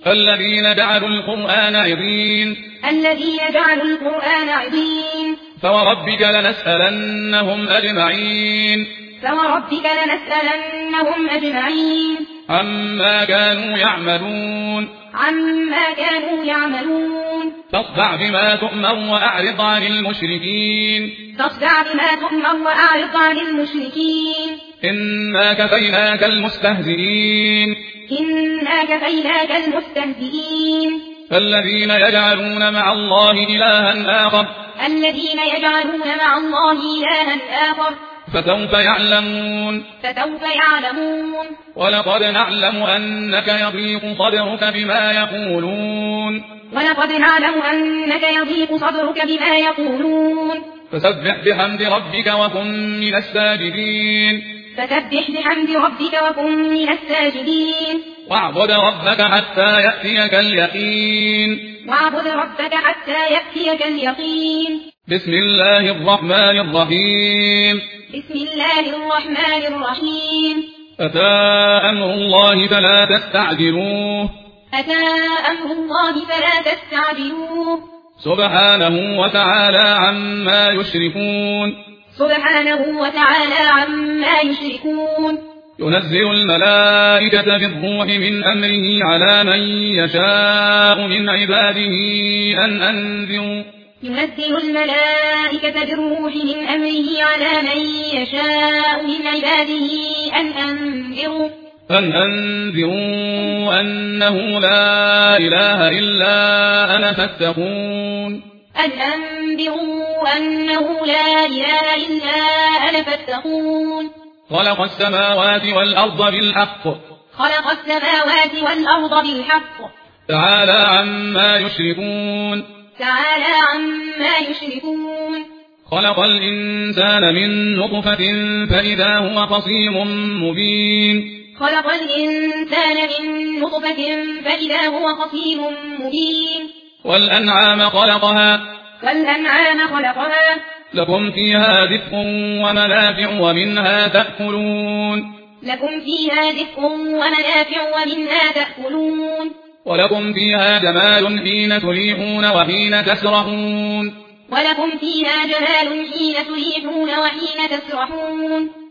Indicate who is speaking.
Speaker 1: الذين جعلوا القرآن عضين فوربك لنسألنهم أجمعين عما كانوا يعملون فاصدع بما تؤمر وأعرض عن المشركين إنا كفيناك المستهزئين الذين يجعلون مع الله إلها آخر فسوف يعلمون ولقد نعلم أنك يضيق صدرك بما يقولون فسبح بحمد ربك وكن من الساجدين واعبد ربك حتى يأتيك اليقين بسم الله الرحمن الرحيم أتى أمر الله فلا تستعجلوه سبحانه وتعالى عما يشركون ينزل الملائكة بالروح من أمره على من يشاء من عباده أن أنذروا أنه لا إله إلا أنا فاتقون خلق السماوات والأرض بالحق تعالى عما يشركون خلق الإنسان من نطفة فإذا هو خصيم مبين والأنعام خلقها لكم فيها دفء ومنافع ومنها تأكلون ولكم فيها جمال حين تريحون وحين تسرحون